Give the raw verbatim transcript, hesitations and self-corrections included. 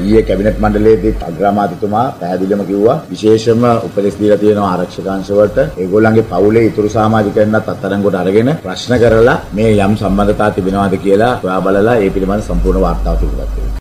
ඊයේ කැබිනට් මණ්ඩලයේදී අග්‍රාමාත්‍යතුමා පැහැදිලිවම කිව්වා විශේෂම උපදෙස් දීලා තියෙනවා ආරක්ෂකාංශ වලට ඒගොල්ලන්ගේ පවුලේ ඉතුරු සමාජිකයන්වත් අත්අඩංගුවට අරගෙන ප්‍රශ්න කරලා මේ යම් සම්බන්ධතා තිබෙනවාද කියලා හොයා බලලා ඒ පිළිබඳ සම්පූර්ණ වාර්තාව පිළිගත්තා.